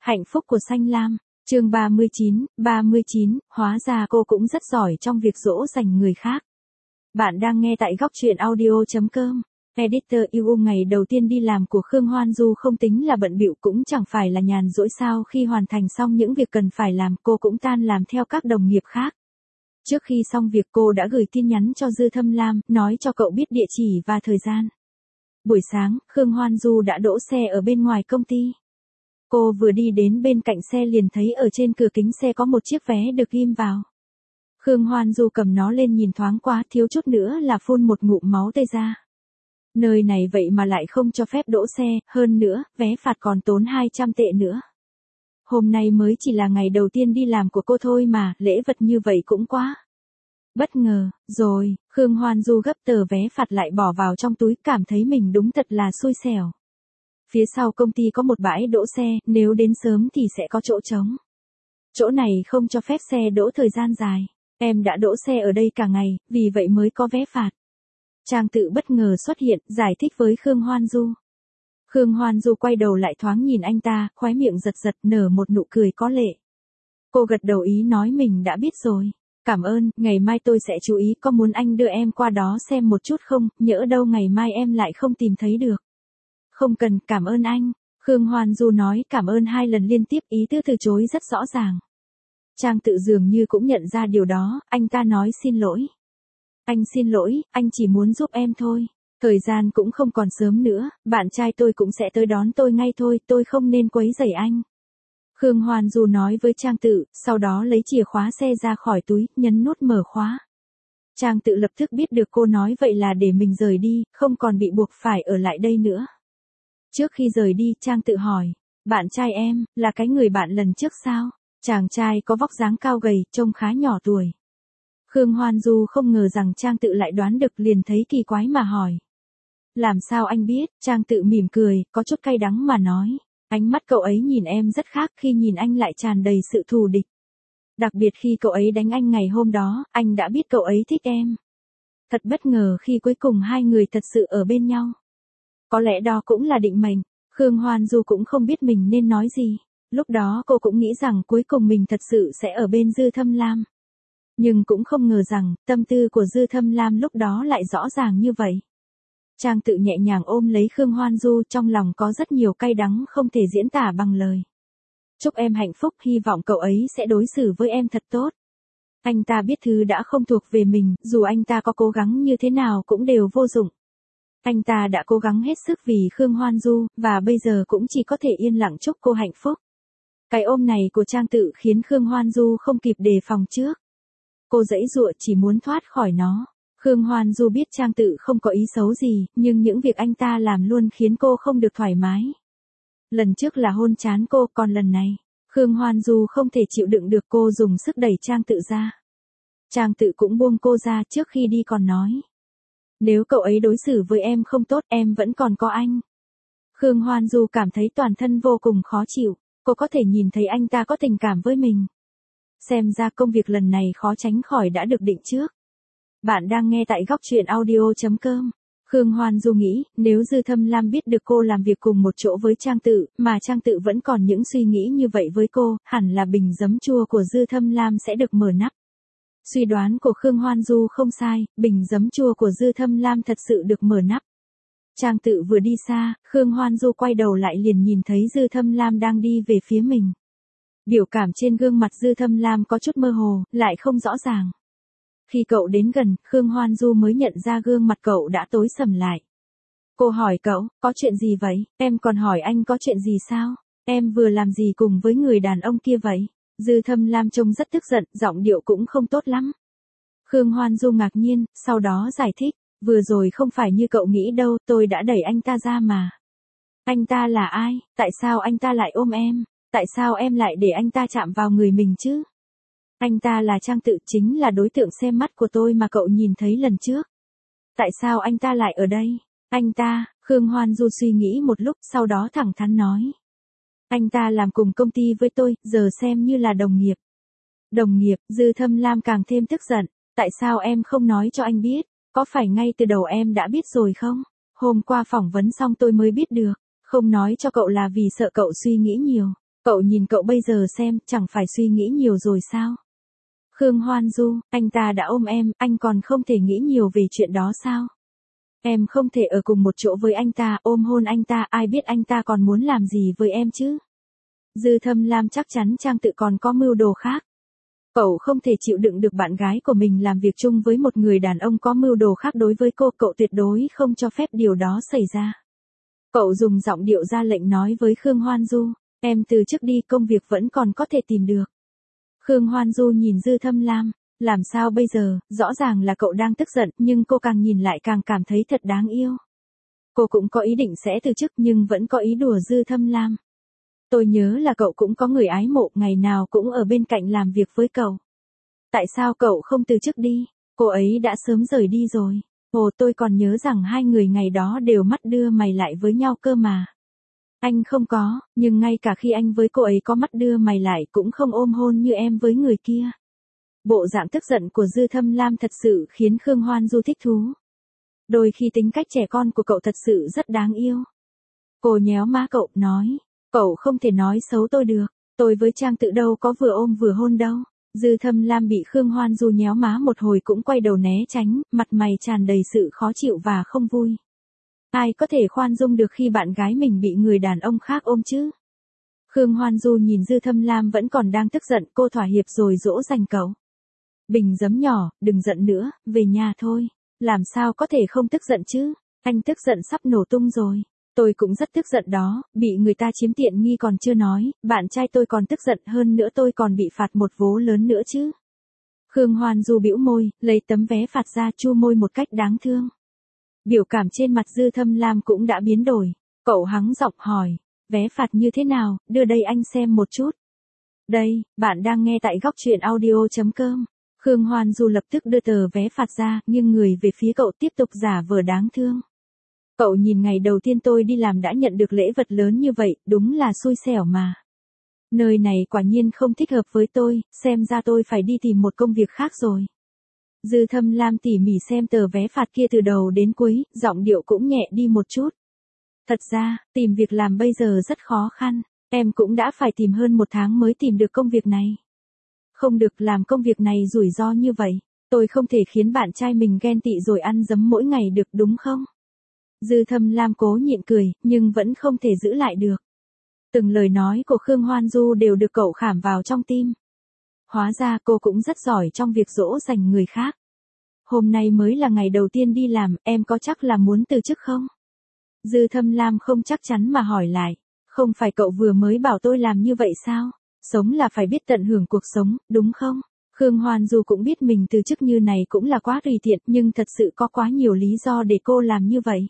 Hạnh phúc của Xanh Lam, chương 39, hóa ra cô cũng rất giỏi trong việc dỗ dành người khác. Bạn đang nghe tại góc truyện audio.com. Editor UU ngày đầu tiên đi làm của Khương Hoan Du không tính là bận bịu cũng chẳng phải là nhàn rỗi sao khi hoàn thành xong những việc cần phải làm cô cũng tan làm theo các đồng nghiệp khác. Trước khi xong việc cô đã gửi tin nhắn cho Dư Thâm Lam, nói cho cậu biết địa chỉ và thời gian. Buổi sáng, Khương Hoan Du đã đỗ xe ở bên ngoài công ty. Cô vừa đi đến bên cạnh xe liền thấy ở trên cửa kính xe có một chiếc vé được ghim vào. Khương Hoan Du cầm nó lên nhìn thoáng qua, thiếu chút nữa là phun một ngụm máu tươi ra. Nơi này vậy mà lại không cho phép đỗ xe, hơn nữa, vé phạt còn tốn 200 tệ nữa. Hôm nay mới chỉ là ngày đầu tiên đi làm của cô thôi mà, lễ vật như vậy cũng quá bất ngờ. Rồi, Khương Hoan Du gấp tờ vé phạt lại bỏ vào trong túi, cảm thấy mình đúng thật là xui xẻo. Phía sau công ty có một bãi đỗ xe, nếu đến sớm thì sẽ có chỗ trống. Chỗ này không cho phép xe đỗ thời gian dài. Em đã đỗ xe ở đây cả ngày, vì vậy mới có vé phạt. Trang Tự bất ngờ xuất hiện, giải thích với Khương Hoan Du. Khương Hoan Du quay đầu lại thoáng nhìn anh ta, khóe miệng giật giật nở một nụ cười có lệ. Cô gật đầu ý nói mình đã biết rồi. Cảm ơn, ngày mai tôi sẽ chú ý, có muốn anh đưa em qua đó xem một chút không, nhỡ đâu ngày mai em lại không tìm thấy được. Không cần, cảm ơn anh. Khương Hoan Du nói cảm ơn 2 lần liên tiếp, ý tứ từ chối rất rõ ràng. Trang Tự dường như cũng nhận ra điều đó, anh ta nói xin lỗi. Anh xin lỗi, anh chỉ muốn giúp em thôi. Thời gian cũng không còn sớm nữa, bạn trai tôi cũng sẽ tới đón tôi ngay thôi, tôi không nên quấy rầy anh. Khương Hoan Du nói với Trang Tự, sau đó lấy chìa khóa xe ra khỏi túi, nhấn nút mở khóa. Trang Tự lập tức biết được cô nói vậy là để mình rời đi, không còn bị buộc phải ở lại đây nữa. Trước khi rời đi, Trang Tự hỏi, bạn trai em, là cái người bạn lần trước sao? Chàng trai có vóc dáng cao gầy, trông khá nhỏ tuổi. Khương Hoan Du không ngờ rằng Trang Tự lại đoán được, liền thấy kỳ quái mà hỏi. Làm sao anh biết? Trang Tự mỉm cười, có chút cay đắng mà nói. Ánh mắt cậu ấy nhìn em rất khác, khi nhìn anh lại tràn đầy sự thù địch. Đặc biệt khi cậu ấy đánh anh ngày hôm đó, anh đã biết cậu ấy thích em. Thật bất ngờ khi cuối cùng hai người thật sự ở bên nhau. Có lẽ đó cũng là định mệnh. Khương Hoan Du cũng không biết mình nên nói gì. Lúc đó cô cũng nghĩ rằng cuối cùng mình thật sự sẽ ở bên Dư Thâm Lam. Nhưng cũng không ngờ rằng, tâm tư của Dư Thâm Lam lúc đó lại rõ ràng như vậy. Trang Tự nhẹ nhàng ôm lấy Khương Hoan Du, trong lòng có rất nhiều cay đắng không thể diễn tả bằng lời. Chúc em hạnh phúc, hy vọng cậu ấy sẽ đối xử với em thật tốt. Anh ta biết thứ đã không thuộc về mình, dù anh ta có cố gắng như thế nào cũng đều vô dụng. Anh ta đã cố gắng hết sức vì Khương Hoan Du, và bây giờ cũng chỉ có thể yên lặng chúc cô hạnh phúc. Cái ôm này của Trang Tự khiến Khương Hoan Du không kịp đề phòng trước. Cô giãy giụa chỉ muốn thoát khỏi nó. Khương Hoan Du biết Trang Tự không có ý xấu gì, nhưng những việc anh ta làm luôn khiến cô không được thoải mái. Lần trước là hôn trán cô, còn lần này, Khương Hoan Du không thể chịu đựng được, cô dùng sức đẩy Trang Tự ra. Trang Tự cũng buông cô ra, trước khi đi còn nói. Nếu cậu ấy đối xử với em không tốt, em vẫn còn có anh. Khương Hoan Du cảm thấy toàn thân vô cùng khó chịu, cô có thể nhìn thấy anh ta có tình cảm với mình. Xem ra công việc lần này khó tránh khỏi đã được định trước. Bạn đang nghe tại góc truyện audio.com. Khương Hoan Du nghĩ, nếu Dư Thâm Lam biết được cô làm việc cùng một chỗ với Trang Tự, mà Trang Tự vẫn còn những suy nghĩ như vậy với cô, hẳn là bình giấm chua của Dư Thâm Lam sẽ được mở nắp. Suy đoán của Khương Hoan Du không sai, bình giấm chua của Dư Thâm Lam thật sự được mở nắp. Trang Tự vừa đi xa, Khương Hoan Du quay đầu lại liền nhìn thấy Dư Thâm Lam đang đi về phía mình. Biểu cảm trên gương mặt Dư Thâm Lam có chút mơ hồ, lại không rõ ràng. Khi cậu đến gần, Khương Hoan Du mới nhận ra gương mặt cậu đã tối sầm lại. Cô hỏi cậu, có chuyện gì vậy? Em còn hỏi anh có chuyện gì sao? Em vừa làm gì cùng với người đàn ông kia vậy? Dư Thâm Lam trông rất tức giận, giọng điệu cũng không tốt lắm. Khương Hoan Du ngạc nhiên, sau đó giải thích, vừa rồi không phải như cậu nghĩ đâu, tôi đã đẩy anh ta ra mà. Anh ta là ai? Tại sao anh ta lại ôm em? Tại sao em lại để anh ta chạm vào người mình chứ? Anh ta là Trang Tự, chính là đối tượng xem mắt của tôi mà cậu nhìn thấy lần trước. Tại sao anh ta lại ở đây? Anh ta, Khương Hoan Du suy nghĩ một lúc, sau đó thẳng thắn nói. Anh ta làm cùng công ty với tôi, giờ xem như là đồng nghiệp. Đồng nghiệp, Dư Thâm Lam càng thêm tức giận. Tại sao em không nói cho anh biết? Có phải ngay từ đầu em đã biết rồi không? Hôm qua phỏng vấn xong tôi mới biết được. Không nói cho cậu là vì sợ cậu suy nghĩ nhiều. Cậu nhìn cậu bây giờ xem, chẳng phải suy nghĩ nhiều rồi sao? Khương Hoan Du, anh ta đã ôm em, anh còn không thể nghĩ nhiều về chuyện đó sao? Em không thể ở cùng một chỗ với anh ta, ôm hôn anh ta, ai biết anh ta còn muốn làm gì với em chứ? Dư Thâm Lam chắc chắn Trang Tự còn có mưu đồ khác. Cậu không thể chịu đựng được bạn gái của mình làm việc chung với một người đàn ông có mưu đồ khác đối với cô, cậu tuyệt đối không cho phép điều đó xảy ra. Cậu dùng giọng điệu ra lệnh nói với Khương Hoan Du, em từ chức đi, công việc vẫn còn có thể tìm được. Khương Hoan Du nhìn Dư Thâm Lam, làm sao bây giờ, rõ ràng là cậu đang tức giận, nhưng cô càng nhìn lại càng cảm thấy thật đáng yêu. Cô cũng có ý định sẽ từ chức nhưng vẫn có ý đùa Dư Thâm Lam. Tôi nhớ là cậu cũng có người ái mộ, ngày nào cũng ở bên cạnh làm việc với cậu. Tại sao cậu không từ chức đi? Cô ấy đã sớm rời đi rồi. Ồ, tôi còn nhớ rằng hai người ngày đó đều mắt đưa mày lại với nhau cơ mà. Anh không có, nhưng ngay cả khi anh với cô ấy có mắt đưa mày lại cũng không ôm hôn như em với người kia. Bộ dạng tức giận của Dư Thâm Lam thật sự khiến Khương Hoan Du thích thú. Đôi khi tính cách trẻ con của cậu thật sự rất đáng yêu. Cô nhéo má cậu, nói, cậu không thể nói xấu tôi được, tôi với Trang Tự đâu có vừa ôm vừa hôn đâu. Dư Thâm Lam bị Khương Hoan Du nhéo má một hồi cũng quay đầu né tránh, mặt mày tràn đầy sự khó chịu và không vui. Ai có thể khoan dung được khi bạn gái mình bị người đàn ông khác ôm chứ? Khương Hoan Du nhìn Dư Thâm Lam vẫn còn đang tức giận, cô thỏa hiệp rồi dỗ dành cậu. Bình giấm nhỏ, đừng giận nữa, về nhà thôi. Làm sao có thể không tức giận chứ? Anh tức giận sắp nổ tung rồi. Tôi cũng rất tức giận đó, bị người ta chiếm tiện nghi còn chưa nói, bạn trai tôi còn tức giận hơn nữa, tôi còn bị phạt một vố lớn nữa chứ. Khương Hoan Du bĩu môi, lấy tấm vé phạt ra, chu môi một cách đáng thương. Biểu cảm trên mặt Dư Thâm Lam cũng đã biến đổi. Cậu hắng giọng hỏi, vé phạt như thế nào, đưa đây anh xem một chút. Đây, bạn đang nghe tại góc truyện audio.com. Khương Hoan Du lập tức đưa tờ vé phạt ra, nhưng người về phía cậu tiếp tục giả vờ đáng thương. Cậu nhìn ngày đầu tiên tôi đi làm đã nhận được lễ vật lớn như vậy, đúng là xui xẻo mà. Nơi này quả nhiên không thích hợp với tôi, xem ra tôi phải đi tìm một công việc khác rồi. Dư Thâm Lam tỉ mỉ xem tờ vé phạt kia từ đầu đến cuối, giọng điệu cũng nhẹ đi một chút. Thật ra, tìm việc làm bây giờ rất khó khăn, em cũng đã phải tìm hơn 1 tháng mới tìm được công việc này. Không được, làm công việc này rủi ro như vậy, tôi không thể khiến bạn trai mình ghen tị rồi ăn dấm mỗi ngày được, đúng không? Dư Thâm Lam cố nhịn cười, nhưng vẫn không thể giữ lại được. Từng lời nói của Khương Hoan Du đều được cậu khảm vào trong tim. Hóa ra cô cũng rất giỏi trong việc dỗ dành người khác. Hôm nay mới là ngày đầu tiên đi làm, em có chắc là muốn từ chức không? Dư Thâm Lam không chắc chắn mà hỏi lại. Không phải cậu vừa mới bảo tôi làm như vậy sao? Sống là phải biết tận hưởng cuộc sống, đúng không? Khương Hoan Du cũng biết mình từ chức như này cũng là quá tùy tiện, nhưng thật sự có quá nhiều lý do để cô làm như vậy.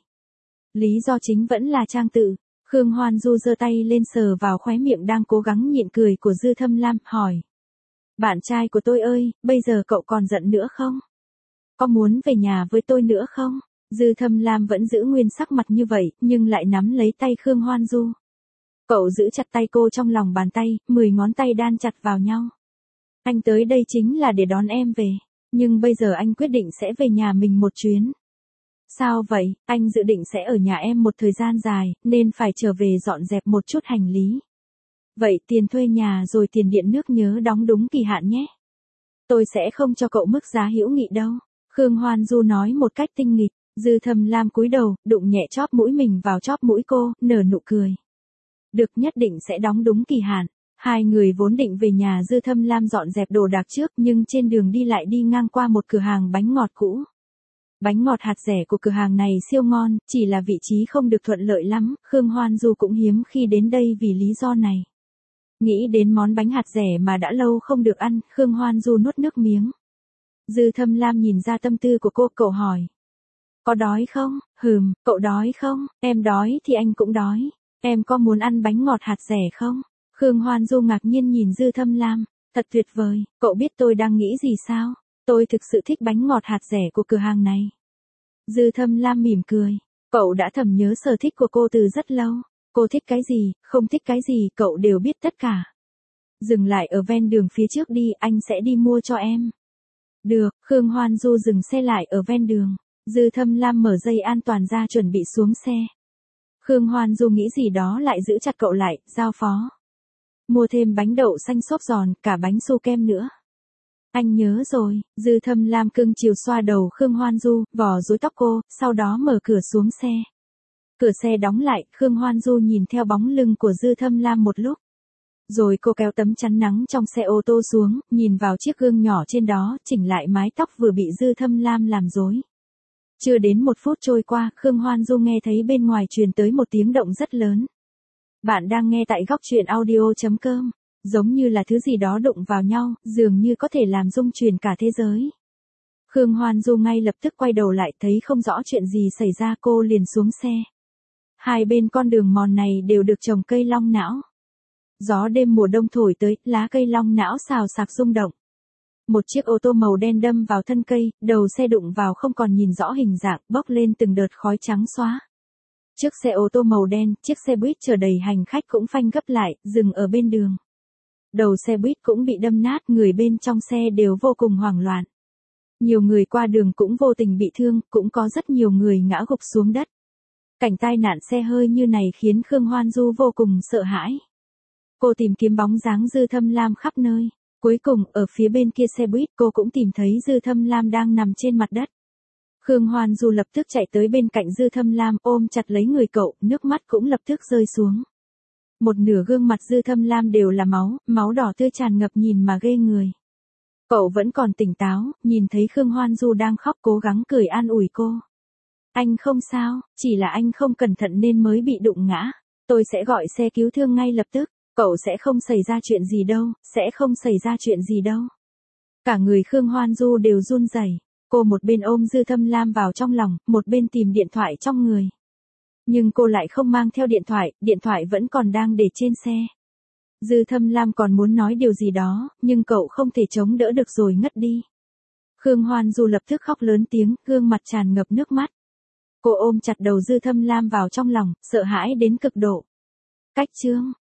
Lý do chính vẫn là Trang Tự. Khương Hoan Du giơ tay lên sờ vào khóe miệng đang cố gắng nhịn cười của Dư Thâm Lam, hỏi. Bạn trai của tôi ơi, bây giờ cậu còn giận nữa không? Có muốn về nhà với tôi nữa không? Dư Thâm Lam vẫn giữ nguyên sắc mặt như vậy, nhưng lại nắm lấy tay Khương Hoan Du. Cậu giữ chặt tay cô trong lòng bàn tay, 10 ngón tay đan chặt vào nhau. Anh tới đây chính là để đón em về, nhưng bây giờ anh quyết định sẽ về nhà mình một chuyến. Sao vậy, anh dự định sẽ ở nhà em một thời gian dài, nên phải trở về dọn dẹp một chút hành lý. Vậy tiền thuê nhà rồi tiền điện nước nhớ đóng đúng kỳ hạn nhé. Tôi sẽ không cho cậu mức giá hữu nghị đâu. Khương Hoan Du nói một cách tinh nghịch. Dư Thâm Lam cúi đầu, đụng nhẹ chóp mũi mình vào chóp mũi cô, nở nụ cười. Được, nhất định sẽ đóng đúng kỳ hạn. Hai người vốn định về nhà Dư Thâm Lam dọn dẹp đồ đạc trước, nhưng trên đường đi lại đi ngang qua một cửa hàng bánh ngọt cũ. Bánh ngọt hạt dẻ của cửa hàng này siêu ngon, chỉ là vị trí không được thuận lợi lắm, Khương Hoan Du cũng hiếm khi đến đây vì lý do này. Nghĩ đến món bánh hạt dẻ mà đã lâu không được ăn, Khương Hoan Du nuốt nước miếng. Dư Thâm Lam nhìn ra tâm tư của cô, cậu hỏi. Có đói không? Cậu đói không? Em đói thì anh cũng đói. Em có muốn ăn bánh ngọt hạt dẻ không? Khương Hoan Du ngạc nhiên nhìn Dư Thâm Lam. Thật tuyệt vời, cậu biết tôi đang nghĩ gì sao? Tôi thực sự thích bánh ngọt hạt dẻ của cửa hàng này. Dư Thâm Lam mỉm cười. Cậu đã thầm nhớ sở thích của cô từ rất lâu. Cô thích cái gì, không thích cái gì, cậu đều biết tất cả. Dừng lại ở ven đường phía trước đi, anh sẽ đi mua cho em. Được, Khương Hoan Du dừng xe lại ở ven đường. Dư Thâm Lam mở dây an toàn ra chuẩn bị xuống xe. Khương Hoan Du nghĩ gì đó lại giữ chặt cậu lại, giao phó. Mua thêm bánh đậu xanh xốp giòn, cả bánh su kem nữa. Anh nhớ rồi, Dư Thâm Lam cưng chiều xoa đầu Khương Hoan Du, vò rối tóc cô, sau đó mở cửa xuống xe. Cửa xe đóng lại, Khương Hoan Du nhìn theo bóng lưng của Dư Thâm Lam một lúc. Rồi cô kéo tấm chắn nắng trong xe ô tô xuống, nhìn vào chiếc gương nhỏ trên đó, chỉnh lại mái tóc vừa bị Dư Thâm Lam làm rối. Chưa đến 1 phút trôi qua, Khương Hoan Du nghe thấy bên ngoài truyền tới một tiếng động rất lớn. Bạn đang nghe tại góc truyện audio.com. Giống như là thứ gì đó đụng vào nhau, dường như có thể làm rung chuyển cả thế giới. Khương Hoan Du ngay lập tức quay đầu lại, thấy không rõ chuyện gì xảy ra, cô liền xuống xe. Hai bên con đường mòn này đều được trồng cây long não. Gió đêm mùa đông thổi tới, lá cây long não xào xạc rung động. Một chiếc ô tô màu đen đâm vào thân cây, đầu xe đụng vào không còn nhìn rõ hình dạng, bốc lên từng đợt khói trắng xóa. Trước xe ô tô màu đen, chiếc xe buýt chở đầy hành khách cũng phanh gấp lại, dừng ở bên đường. Đầu xe buýt cũng bị đâm nát, người bên trong xe đều vô cùng hoảng loạn. Nhiều người qua đường cũng vô tình bị thương, cũng có rất nhiều người ngã gục xuống đất. Cảnh tai nạn xe hơi như này khiến Khương Hoan Du vô cùng sợ hãi. Cô tìm kiếm bóng dáng Dư Thâm Lam khắp nơi. Cuối cùng, ở phía bên kia xe buýt cô cũng tìm thấy Dư Thâm Lam đang nằm trên mặt đất. Khương Hoan Du lập tức chạy tới bên cạnh Dư Thâm Lam, ôm chặt lấy người cậu, nước mắt cũng lập tức rơi xuống. Một nửa gương mặt Dư Thâm Lam đều là máu, máu đỏ tươi tràn ngập nhìn mà ghê người. Cậu vẫn còn tỉnh táo, nhìn thấy Khương Hoan Du đang khóc cố gắng cười an ủi cô. Anh không sao, chỉ là anh không cẩn thận nên mới bị đụng ngã. Tôi sẽ gọi xe cứu thương ngay lập tức. Cậu sẽ không xảy ra chuyện gì đâu, sẽ không xảy ra chuyện gì đâu. Cả người Khương Hoan Du đều run rẩy. Cô một bên ôm Dư Thâm Lam vào trong lòng, một bên tìm điện thoại trong người. Nhưng cô lại không mang theo điện thoại vẫn còn đang để trên xe. Dư Thâm Lam còn muốn nói điều gì đó, nhưng cậu không thể chống đỡ được rồi ngất đi. Khương Hoan Du lập tức khóc lớn tiếng, gương mặt tràn ngập nước mắt. Cô ôm chặt đầu Dư Thâm Lam vào trong lòng, sợ hãi đến cực độ. Cách chương